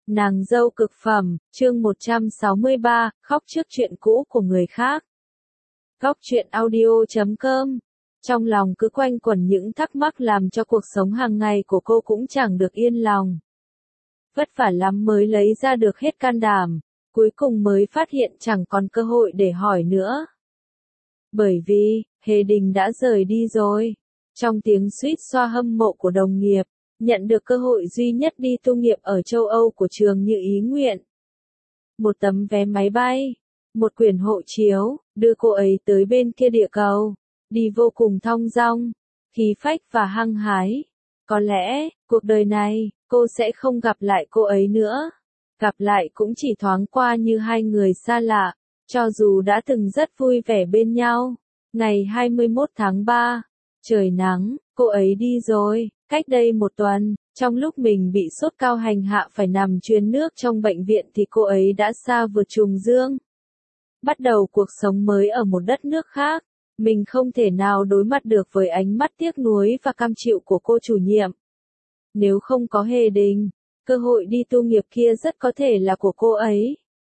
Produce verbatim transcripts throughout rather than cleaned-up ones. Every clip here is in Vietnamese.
Nàng dâu cực phẩm, chương một trăm sáu mươi ba, khóc trước chuyện cũ của người khác. Góc truyện audio chấm com. Trong lòng cứ quanh quẩn những thắc mắc làm cho cuộc sống hàng ngày của cô cũng chẳng được yên lòng. Vất vả lắm mới lấy ra được hết can đảm, cuối cùng mới phát hiện chẳng còn cơ hội để hỏi nữa. Bởi vì, Hề Đình đã rời đi rồi. Trong tiếng suýt xoa hâm mộ của đồng nghiệp, nhận được cơ hội duy nhất đi tu nghiệp ở châu Âu của trường như ý nguyện. Một tấm vé máy bay, một quyển hộ chiếu, đưa cô ấy tới bên kia địa cầu, đi vô cùng thong dong, khí phách và hăng hái. Có lẽ, cuộc đời này, cô sẽ không gặp lại cô ấy nữa. Gặp lại cũng chỉ thoáng qua như hai người xa lạ, cho dù đã từng rất vui vẻ bên nhau. Ngày hai mươi mốt tháng ba, trời nắng, cô ấy đi rồi. Cách đây một tuần, trong lúc mình bị sốt cao hành hạ phải nằm truyền nước trong bệnh viện thì cô ấy đã xa vượt trùng dương. Bắt đầu cuộc sống mới ở một đất nước khác, mình không thể nào đối mặt được với ánh mắt tiếc nuối và cam chịu của cô chủ nhiệm. Nếu không có Hề Đình, cơ hội đi tu nghiệp kia rất có thể là của cô ấy.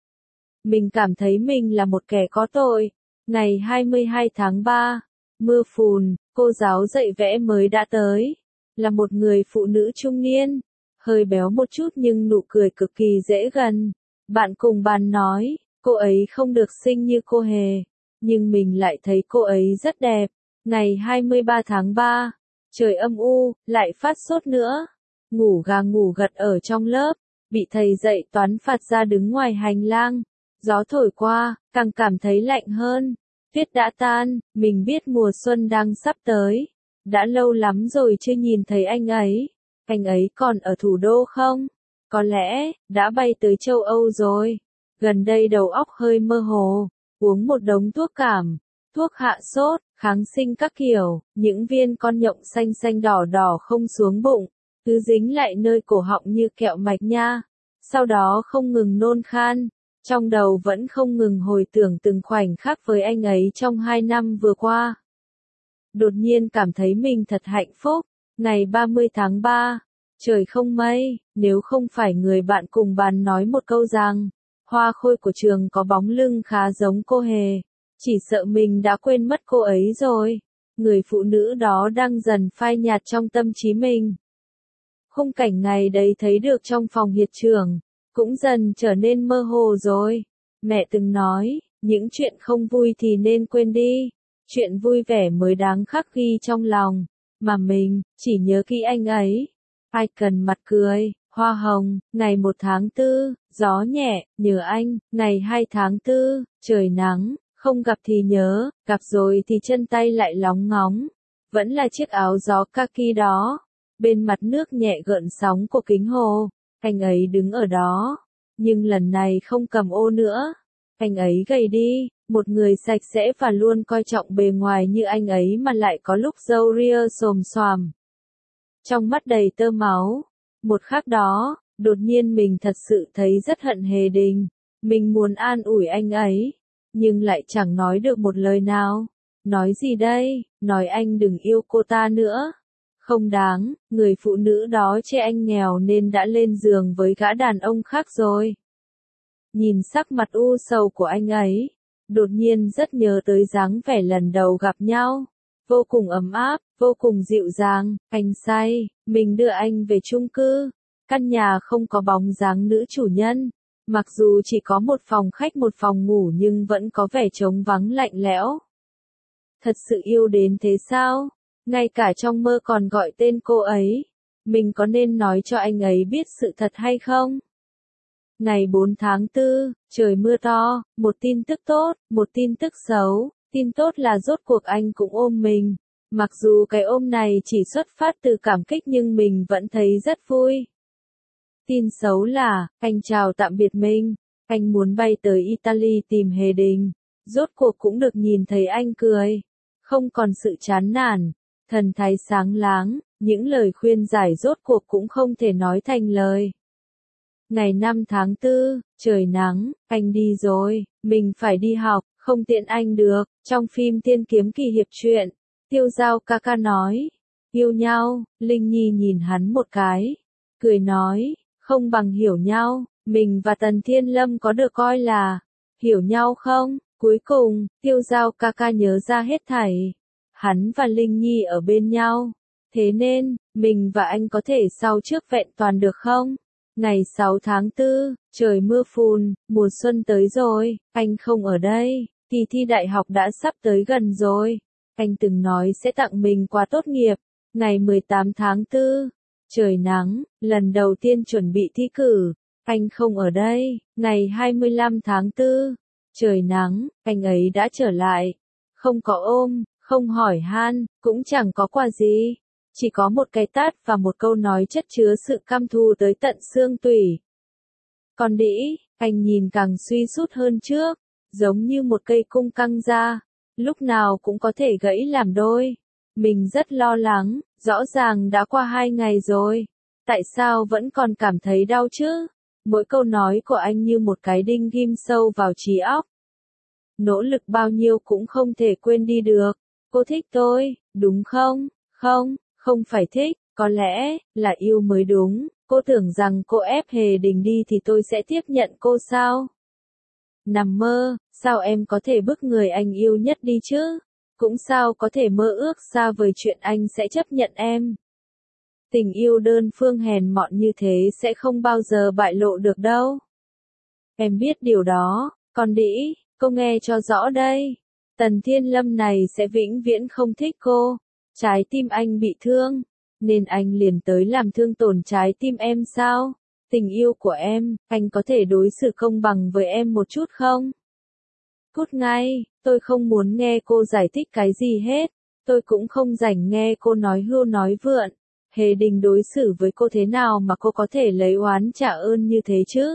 Mình cảm thấy mình là một kẻ có tội. Ngày hai mươi hai tháng ba, mưa phùn, cô giáo dạy vẽ mới đã tới. Là một người phụ nữ trung niên, hơi béo một chút nhưng nụ cười cực kỳ dễ gần. Bạn cùng bàn nói, cô ấy không được xinh như cô Hề, nhưng mình lại thấy cô ấy rất đẹp. Ngày hai mươi ba tháng ba, trời âm u, lại phát sốt nữa. Ngủ gà ngủ gật ở trong lớp, bị thầy dạy toán phạt ra đứng ngoài hành lang. Gió thổi qua, càng cảm thấy lạnh hơn. Tuyết đã tan, mình biết mùa xuân đang sắp tới. Đã lâu lắm rồi chưa nhìn thấy anh ấy. Anh ấy còn ở thủ đô không? Có lẽ, đã bay tới châu Âu rồi. Gần đây đầu óc hơi mơ hồ. Uống một đống thuốc cảm, thuốc hạ sốt, kháng sinh các kiểu. Những viên con nhộng xanh xanh đỏ đỏ không xuống bụng. Cứ dính lại nơi cổ họng như kẹo mạch nha. Sau đó không ngừng nôn khan. Trong đầu vẫn không ngừng hồi tưởng từng khoảnh khắc với anh ấy trong hai năm vừa qua. Đột nhiên cảm thấy mình thật hạnh phúc. Ngày ba mươi tháng ba, trời không mây, nếu không phải người bạn cùng bàn nói một câu rằng, hoa khôi của trường có bóng lưng khá giống cô Hề, chỉ sợ mình đã quên mất cô ấy rồi. Người phụ nữ đó đang dần phai nhạt trong tâm trí mình. Khung cảnh ngày đấy thấy được trong phòng hiệp trưởng, cũng dần trở nên mơ hồ rồi. Mẹ từng nói, những chuyện không vui thì nên quên đi. Chuyện vui vẻ mới đáng khắc ghi trong lòng, mà mình, chỉ nhớ kỹ anh ấy. Ai cần mặt cười, hoa hồng, ngày một tháng tư, gió nhẹ, nhớ anh, ngày hai tháng tư, trời nắng, không gặp thì nhớ, gặp rồi thì chân tay lại lóng ngóng. Vẫn là chiếc áo gió kaki đó, bên mặt nước nhẹ gợn sóng của kính hồ, anh ấy đứng ở đó, nhưng lần này không cầm ô nữa. Anh ấy gầy đi. Một người sạch sẽ và luôn coi trọng bề ngoài như anh ấy mà lại có lúc râu ria xồm xoàm. Trong mắt đầy tơ máu. Một khắc đó, đột nhiên mình thật sự thấy rất hận Hề Đình. Mình muốn an ủi anh ấy, nhưng lại chẳng nói được một lời nào. Nói gì đây? Nói anh đừng yêu cô ta nữa. Không đáng, người phụ nữ đó chê anh nghèo nên đã lên giường với gã đàn ông khác rồi. Nhìn sắc mặt u sầu của anh ấy, đột nhiên rất nhớ tới dáng vẻ lần đầu gặp nhau. Vô cùng ấm áp, vô cùng dịu dàng. Anh say, mình đưa anh về chung cư. Căn nhà không có bóng dáng nữ chủ nhân. Mặc dù chỉ có một phòng khách một phòng ngủ nhưng vẫn có vẻ trống vắng lạnh lẽo. Thật sự yêu đến thế sao? Ngay cả trong mơ còn gọi tên cô ấy. Mình có nên nói cho anh ấy biết sự thật hay không? Ngày bốn tháng tư, trời mưa to, một tin tức tốt, một tin tức xấu. Tin tốt là rốt cuộc anh cũng ôm mình. Mặc dù cái ôm này chỉ xuất phát từ cảm kích nhưng mình vẫn thấy rất vui. Tin xấu là, anh chào tạm biệt mình. Anh muốn bay tới Italy tìm Hề Đình. Rốt cuộc cũng được nhìn thấy anh cười. Không còn sự chán nản, thần thái sáng láng, những lời khuyên giải rốt cuộc cũng không thể nói thành lời. Ngày năm tháng tư, trời nắng, anh đi rồi, mình phải đi học, không tiện anh được. Trong phim Tiên Kiếm Kỳ Hiệp truyện, Tiêu Dao ca ca nói, yêu nhau. Linh Nhi nhìn hắn một cái, cười nói, không bằng hiểu nhau. Mình và Tần Thiên Lâm có được coi là hiểu nhau không? Cuối cùng, Tiêu Giao ca ca nhớ ra hết thảy. Hắn và Linh Nhi ở bên nhau. Thế nên, mình và anh có thể sau trước vẹn toàn được không? Ngày sáu tháng tư, trời mưa phùn, mùa xuân tới rồi, anh không ở đây, kỳ thi đại học đã sắp tới gần rồi. Anh từng nói sẽ tặng mình quà tốt nghiệp. Ngày mười tám tháng tư, trời nắng, lần đầu tiên chuẩn bị thi cử. Anh không ở đây. Ngày hai mươi lăm tháng tư, trời nắng, anh ấy đã trở lại. Không có ôm, không hỏi han, cũng chẳng có quà gì. Chỉ có một cái tát và một câu nói chất chứa sự căm thù tới tận xương tủy. Còn đĩ, anh nhìn càng suy sút hơn trước, giống như một cây cung căng ra, lúc nào cũng có thể gãy làm đôi. Mình rất lo lắng, rõ ràng đã qua hai ngày rồi. Tại sao vẫn còn cảm thấy đau chứ? Mỗi câu nói của anh như một cái đinh ghim sâu vào trí óc. Nỗ lực bao nhiêu cũng không thể quên đi được. Cô thích tôi, đúng không? Không, không phải thích, có lẽ là yêu mới đúng. Cô tưởng rằng cô ép Hề Đình đi thì tôi sẽ tiếp nhận cô sao? Nằm mơ, sao em có thể bức người anh yêu nhất đi chứ? Cũng sao có thể mơ ước xa vời chuyện anh sẽ chấp nhận em? Tình yêu đơn phương hèn mọn như thế sẽ không bao giờ bại lộ được đâu. Em biết điều đó, con đĩ, cô nghe cho rõ đây. Tần Thiên Lâm này sẽ vĩnh viễn không thích cô. Trái tim anh bị thương, nên anh liền tới làm thương tổn trái tim em sao? Tình yêu của em, anh có thể đối xử công bằng với em một chút không? Cút ngay, tôi không muốn nghe cô giải thích cái gì hết. Tôi cũng không rảnh nghe cô nói hưu nói vượn. Hề Đình đối xử với cô thế nào mà cô có thể lấy oán trả ơn như thế chứ?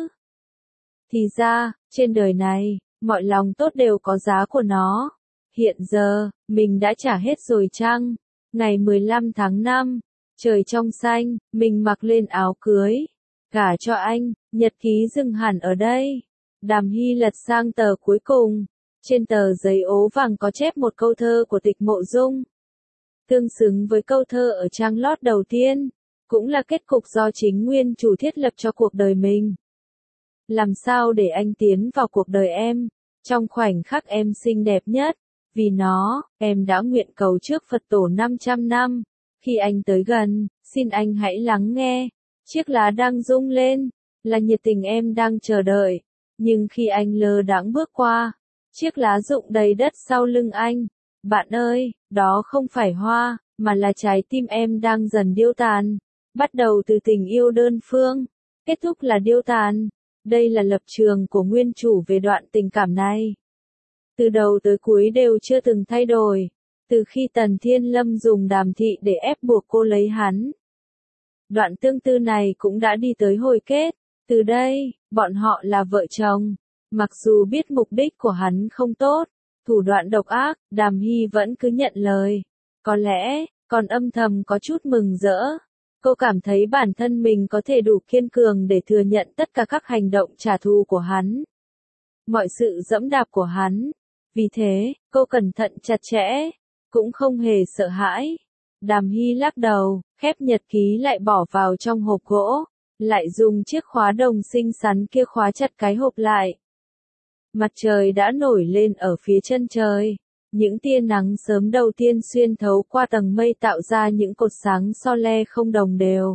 Thì ra, trên đời này, mọi lòng tốt đều có giá của nó. Hiện giờ, mình đã trả hết rồi chăng? Ngày mười lăm tháng năm, trời trong xanh, mình mặc lên áo cưới. Gả cho anh, nhật ký dừng hẳn ở đây. Đàm Hy lật sang tờ cuối cùng. Trên tờ giấy ố vàng có chép một câu thơ của Tịch Mộ Dung. Tương xứng với câu thơ ở trang lót đầu tiên, cũng là kết cục do chính nguyên chủ thiết lập cho cuộc đời mình. Làm sao để anh tiến vào cuộc đời em, trong khoảnh khắc em xinh đẹp nhất, vì nó, em đã nguyện cầu trước Phật tổ năm trăm năm. Khi anh tới gần, xin anh hãy lắng nghe, chiếc lá đang rung lên, là nhiệt tình em đang chờ đợi. Nhưng khi anh lơ đãng bước qua, chiếc lá rụng đầy đất sau lưng anh. Bạn ơi, đó không phải hoa, mà là trái tim em đang dần điêu tàn. Bắt đầu từ tình yêu đơn phương, kết thúc là điêu tàn. Đây là lập trường của nguyên chủ về đoạn tình cảm này. Từ đầu tới cuối đều chưa từng thay đổi. Từ khi Tần Thiên Lâm dùng Đàm Thị để ép buộc cô lấy hắn. Đoạn tương tư này cũng đã đi tới hồi kết. Từ đây, bọn họ là vợ chồng. Mặc dù biết mục đích của hắn không tốt, thủ đoạn độc ác, Đàm Hy vẫn cứ nhận lời. Có lẽ, còn âm thầm có chút mừng rỡ. Cô cảm thấy bản thân mình có thể đủ kiên cường để thừa nhận tất cả các hành động trả thù của hắn. Mọi sự dẫm đạp của hắn. Vì thế, cô cẩn thận chặt chẽ, cũng không hề sợ hãi. Đàm Hy lắc đầu, khép nhật ký lại bỏ vào trong hộp gỗ, lại dùng chiếc khóa đồng xinh xắn kia khóa chặt cái hộp lại. Mặt trời đã nổi lên ở phía chân trời. Những tia nắng sớm đầu tiên xuyên thấu qua tầng mây tạo ra những cột sáng so le không đồng đều.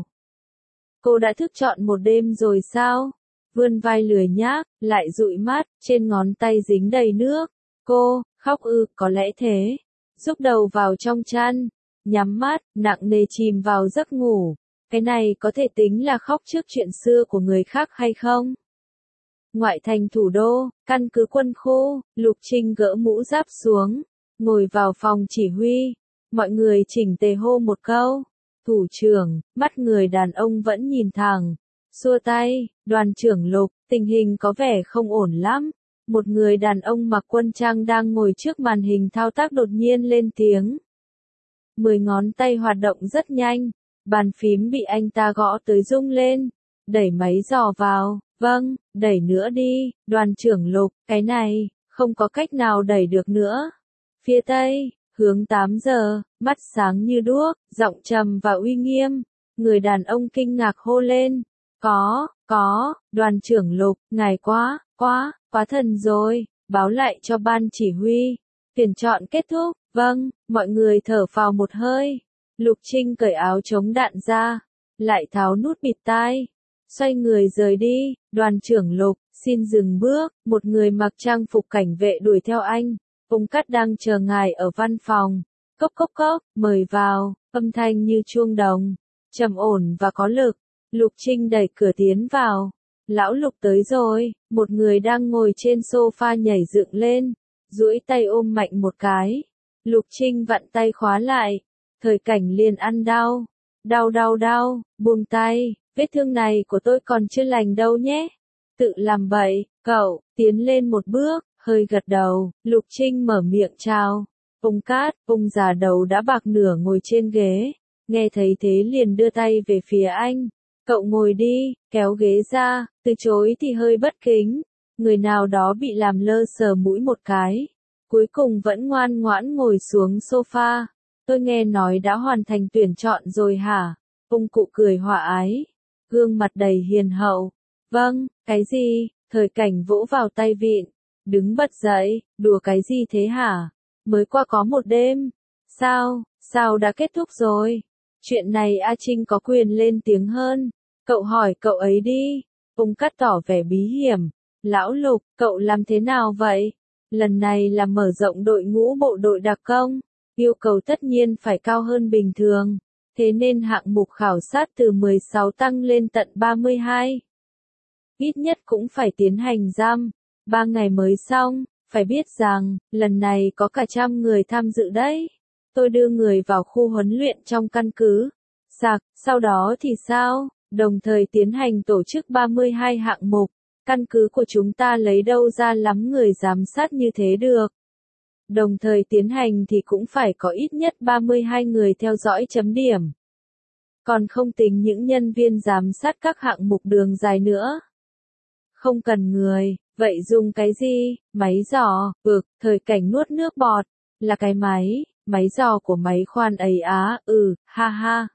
Cô đã thức trọn một đêm rồi sao? Vươn vai lười nhác, lại dụi mắt, trên ngón tay dính đầy nước. Cô, khóc ư, có lẽ thế. Rúc đầu vào trong chăn, nhắm mắt, nặng nề chìm vào giấc ngủ. Cái này có thể tính là khóc trước chuyện xưa của người khác hay không? Ngoại thành thủ đô, căn cứ quân khu, Lục Trinh gỡ mũ giáp xuống, ngồi vào phòng chỉ huy. Mọi người chỉnh tề hô một câu. Thủ trưởng, mắt người đàn ông vẫn nhìn thẳng. Xua tay, đoàn trưởng Lục, tình hình có vẻ không ổn lắm. Một người đàn ông mặc quân trang đang ngồi trước màn hình thao tác đột nhiên lên tiếng. Mười ngón tay hoạt động rất nhanh, bàn phím bị anh ta gõ tới rung lên. Đẩy máy dò vào, vâng, đẩy nữa đi, đoàn trưởng Lục, cái này, không có cách nào đẩy được nữa. Phía tây, hướng tám giờ, mắt sáng như đuốc, giọng trầm và uy nghiêm. Người đàn ông kinh ngạc hô lên. Có, có, đoàn trưởng Lục, ngài quá, quá, quá thần rồi, báo lại cho ban chỉ huy. Tuyển chọn kết thúc, vâng, mọi người thở phào một hơi. Lục Trinh cởi áo chống đạn ra, lại tháo nút bịt tai, xoay người rời đi. Đoàn trưởng Lục, xin dừng bước, một người mặc trang phục cảnh vệ đuổi theo anh. Ông Cát đang chờ ngài ở văn phòng. Cốc cốc cốc, mời vào, âm thanh như chuông đồng, trầm ổn và có lực. Lục Trinh đẩy cửa tiến vào. Lão Lục tới rồi, một người đang ngồi trên sofa nhảy dựng lên, duỗi tay ôm mạnh một cái. Lục Trinh vặn tay khóa lại. Thời Cảnh liền ăn đau. Đau đau đau, buông tay, vết thương này của tôi còn chưa lành đâu nhé. Tự làm bậy, cậu, tiến lên một bước, hơi gật đầu. Lục Trinh mở miệng chào. Ông Cát, ông già đầu đã bạc nửa ngồi trên ghế, nghe thấy thế liền đưa tay về phía anh. Cậu ngồi đi, kéo ghế ra, từ chối thì hơi bất kính. Người nào đó bị làm lơ sờ mũi một cái, cuối cùng vẫn ngoan ngoãn ngồi xuống sofa. Tôi nghe nói đã hoàn thành tuyển chọn rồi hả? Ông cụ cười hòa ái, gương mặt đầy hiền hậu. Vâng, cái gì? Thời Cảnh vỗ vào tay vịn, đứng bật dậy, đùa cái gì thế hả? Mới qua có một đêm. Sao, sao đã kết thúc rồi? Chuyện này A Trinh có quyền lên tiếng hơn. Cậu hỏi cậu ấy đi. Ông Cát tỏ vẻ bí hiểm. Lão Lục, cậu làm thế nào vậy? Lần này là mở rộng đội ngũ bộ đội đặc công. Yêu cầu tất nhiên phải cao hơn bình thường. Thế nên hạng mục khảo sát từ mười sáu tăng lên tận ba mươi hai. Ít nhất cũng phải tiến hành giam. Ba ngày mới xong. Phải biết rằng, lần này có cả trăm người tham dự đấy. Tôi đưa người vào khu huấn luyện trong căn cứ. Sạc, sau đó thì sao? Đồng thời tiến hành tổ chức ba mươi hai hạng mục. Căn cứ của chúng ta lấy đâu ra lắm người giám sát như thế được. Đồng thời tiến hành thì cũng phải có ít nhất ba mươi hai người theo dõi chấm điểm. Còn không tính những nhân viên giám sát các hạng mục đường dài nữa. Không cần người, vậy dùng cái gì? Máy dò, ực, Thời Cảnh nuốt nước bọt. Là cái máy, máy dò của máy khoan ấy á, ừ, ha ha.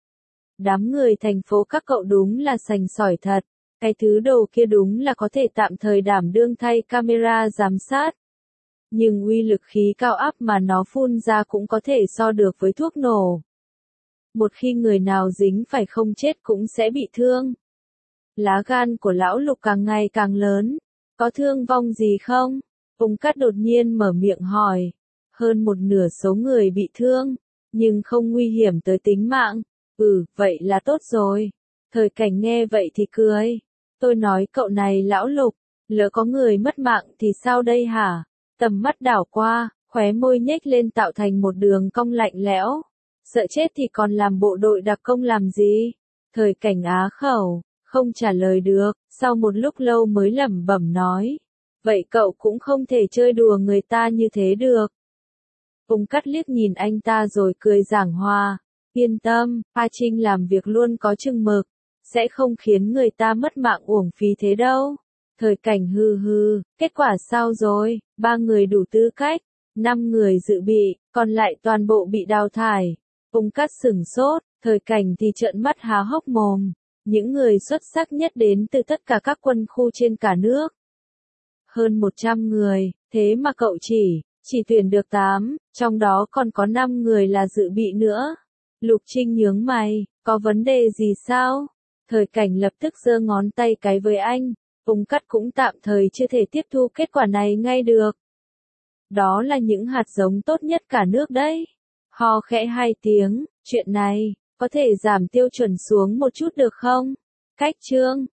Đám người thành phố các cậu đúng là sành sỏi thật. Cái thứ đồ kia đúng là có thể tạm thời đảm đương thay camera giám sát. Nhưng uy lực khí cao áp mà nó phun ra cũng có thể so được với thuốc nổ. Một khi người nào dính phải không chết cũng sẽ bị thương. Lá gan của lão Lục càng ngày càng lớn. Có thương vong gì không? Ông Cát đột nhiên mở miệng hỏi. Hơn một nửa số người bị thương, nhưng không nguy hiểm tới tính mạng. Ừ, vậy là tốt rồi. Thời Cảnh nghe vậy thì cười. Tôi nói cậu này lão Lục, lỡ có người mất mạng thì sao đây hả? Tầm mắt đảo qua, khóe môi nhếch lên tạo thành một đường cong lạnh lẽo. Sợ chết thì còn làm bộ đội đặc công làm gì? Thời Cảnh á khẩu, không trả lời được, sau một lúc lâu mới lẩm bẩm nói. Vậy cậu cũng không thể chơi đùa người ta như thế được. Ông Cát liếc nhìn anh ta rồi cười giảng hòa. Yên tâm, A Trinh làm việc luôn có chừng mực, sẽ không khiến người ta mất mạng uổng phí thế đâu. Thời Cảnh hừ hừ, kết quả sao rồi? Ba người đủ tư cách, năm người dự bị, còn lại toàn bộ bị đào thải. Ông Cát sửng sốt, Thời Cảnh thì trợn mắt há hốc mồm. Những người xuất sắc nhất đến từ tất cả các quân khu trên cả nước. Hơn một trăm người, thế mà cậu chỉ, chỉ tuyển được tám, trong đó còn có năm người là dự bị nữa. Lục Trinh nhướng mày, có vấn đề gì sao? Thời Cảnh lập tức giơ ngón tay cái với anh. Ông Cát cũng tạm thời chưa thể tiếp thu kết quả này ngay được. Đó là những hạt giống tốt nhất cả nước đấy. Ho khẽ hai tiếng, chuyện này, có thể giảm tiêu chuẩn xuống một chút được không? Cách chương,